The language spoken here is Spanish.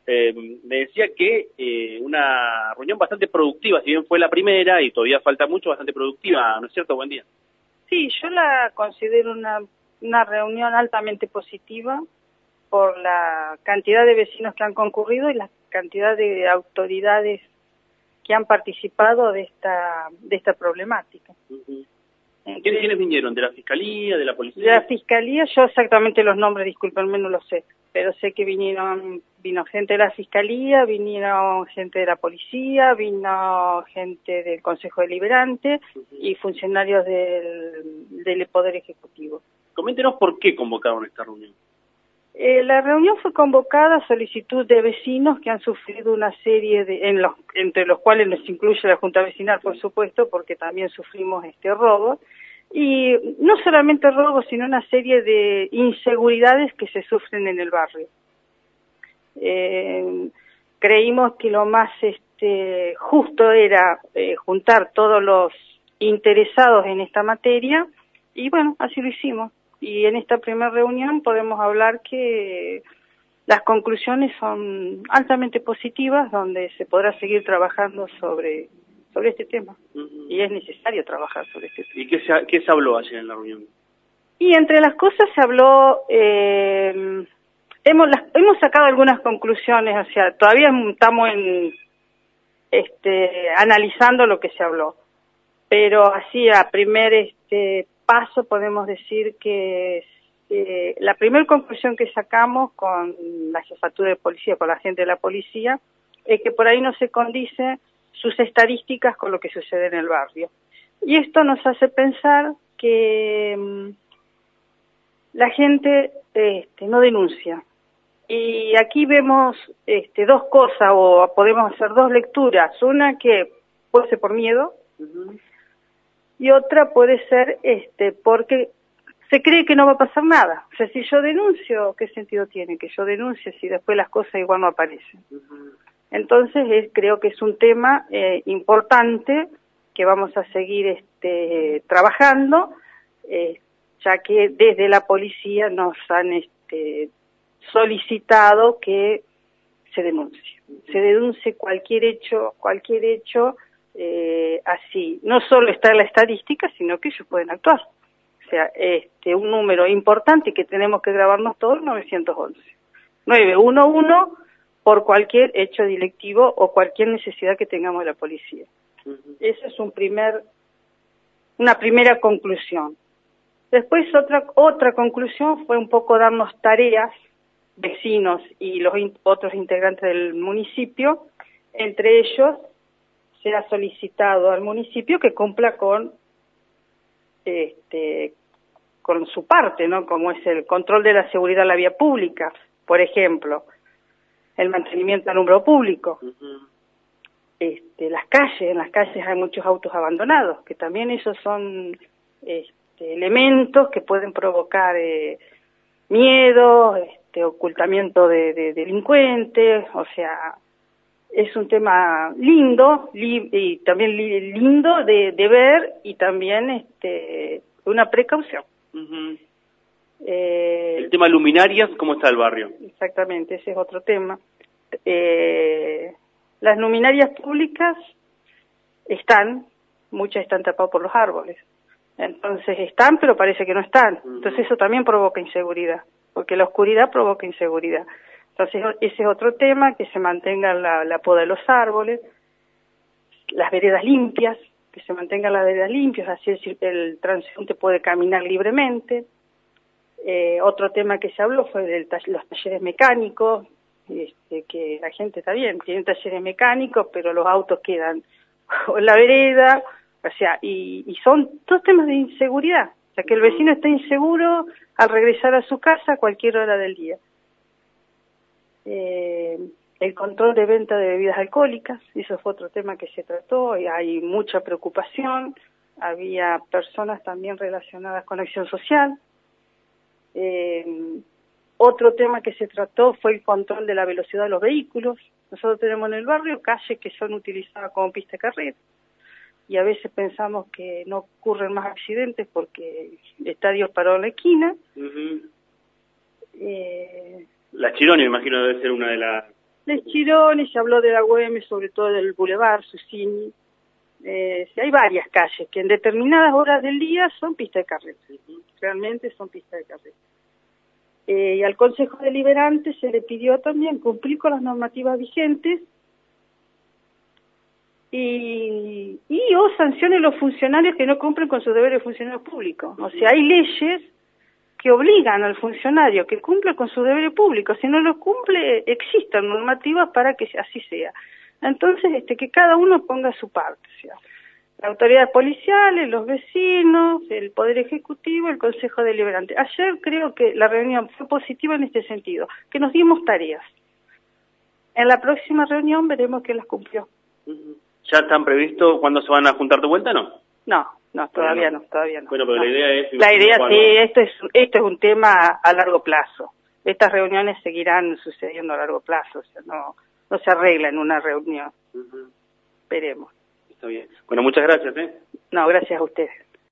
me decía que una reunión bastante productiva, si bien fue la primera y todavía falta mucho, bastante productiva, ¿no es cierto? Buen día. Sí, yo la considero una reunión altamente positiva por la cantidad de vecinos que han concurrido y la cantidad de autoridades que han participado de esta problemática. Uh-huh. ¿Quiénes vinieron? ¿De la Fiscalía, de la Policía? De la Fiscalía, yo exactamente los nombres, discúlpenme, no lo sé, pero sé que vino gente de la Fiscalía, vinieron gente de la Policía, vino gente del Consejo Deliberante y funcionarios del Poder Ejecutivo. Coméntenos por qué convocaron esta reunión. La reunión fue convocada a solicitud de vecinos que han sufrido una serie entre los cuales nos incluye la Junta Vecinal, por supuesto, porque también sufrimos robo, y no solamente robo, sino una serie de inseguridades que se sufren en el barrio. Creímos que lo más justo era juntar todos los interesados en esta materia, y bueno, así lo hicimos. Y en esta primera reunión podemos hablar que las conclusiones son altamente positivas, donde se podrá seguir trabajando sobre este tema. Uh-huh. Y es necesario trabajar sobre este tema. ¿Y qué se habló ayer en la reunión? Y entre las cosas se habló, hemos sacado algunas conclusiones, o sea, todavía estamos analizando lo que se habló. Pero así a primer paso podemos decir que la primera conclusión que sacamos con la jefatura de policía, con la gente de la policía, es que por ahí no se condice sus estadísticas con lo que sucede en el barrio. Y esto nos hace pensar que la gente no denuncia. Y aquí vemos dos cosas, o podemos hacer dos lecturas. Una que puede ser por miedo, uh-huh, y otra puede ser porque se cree que no va a pasar nada. O sea, si yo denuncio, ¿qué sentido tiene que yo denuncie si después las cosas igual no aparecen? Uh-huh. Entonces creo que es un tema importante que vamos a seguir trabajando, ya que desde la policía nos han solicitado que se denuncie cualquier hecho así. No solo está en la estadística, sino que ellos pueden actuar. O sea, un número importante que tenemos que grabarnos todos, 911. 911 por cualquier hecho delictivo o cualquier necesidad que tengamos de la policía. Uh-huh. Esa es una primera conclusión. Después otra conclusión fue un poco darnos tareas, vecinos y los otros integrantes del municipio, entre ellos se ha solicitado al municipio que cumpla con su parte, ¿no? Como es el control de la seguridad en la vía pública, por ejemplo, el mantenimiento del alumbrado público. Uh-huh. En las calles hay muchos autos abandonados, que también esos son elementos que pueden provocar miedo, ocultamiento de delincuentes, o sea, es un tema lindo y también lindo de ver y también una precaución. Uh-huh. El tema luminarias, ¿cómo está el barrio? Exactamente, ese es otro tema. Las luminarias públicas muchas están tapadas por los árboles. Entonces están, pero parece que no están. Uh-huh. Entonces eso también provoca inseguridad, porque la oscuridad provoca inseguridad. Entonces ese es otro tema, que se mantenga la poda de los árboles, las veredas limpias, que se mantengan las veredas limpias, así el transeúnte puede caminar libremente. Otro tema que se habló fue de los talleres mecánicos, que la gente está bien, tiene talleres mecánicos, pero los autos quedan en la vereda, o sea, y son todos temas de inseguridad, o sea, que el vecino está inseguro al regresar a su casa a cualquier hora del día. El control de venta de bebidas alcohólicas, eso fue otro tema que se trató, y hay mucha preocupación, había personas también relacionadas con acción social. Otro tema que se trató fue el control de la velocidad de los vehículos. Nosotros tenemos en el barrio calles que son utilizadas como pista de carrera, y a veces pensamos que no ocurren más accidentes porque está Dios parado en la esquina. Uh-huh. La Chironi, me imagino, debe ser una de las de Chirones, se habló de la Güemes, sobre todo del Boulevard Susini. Sí, hay varias calles que en determinadas horas del día son pistas de carrera, realmente son pistas de carrera. Y al Consejo Deliberante se le pidió también cumplir con las normativas vigentes y o sancione a los funcionarios que no cumplen con sus deberes de funcionarios públicos. O sea, hay leyes que obligan al funcionario que cumpla con sus deberes públicos. Si no los cumple, existen normativas para que así sea. Entonces, que cada uno ponga su parte, o sea, las autoridades policiales, los vecinos, el Poder Ejecutivo, el Consejo Deliberante. Ayer creo que la reunión fue positiva en este sentido, que nos dimos tareas. En la próxima reunión veremos quién las cumplió. ¿Ya están previsto cuándo se van a juntar de vuelta, no? No, todavía no. Bueno, pero la idea es... La idea sí, esto es un tema a largo plazo. Estas reuniones seguirán sucediendo a largo plazo, o sea, no se arregla en una reunión. Esperemos. Está bien. Bueno, muchas gracias, No, gracias a ustedes.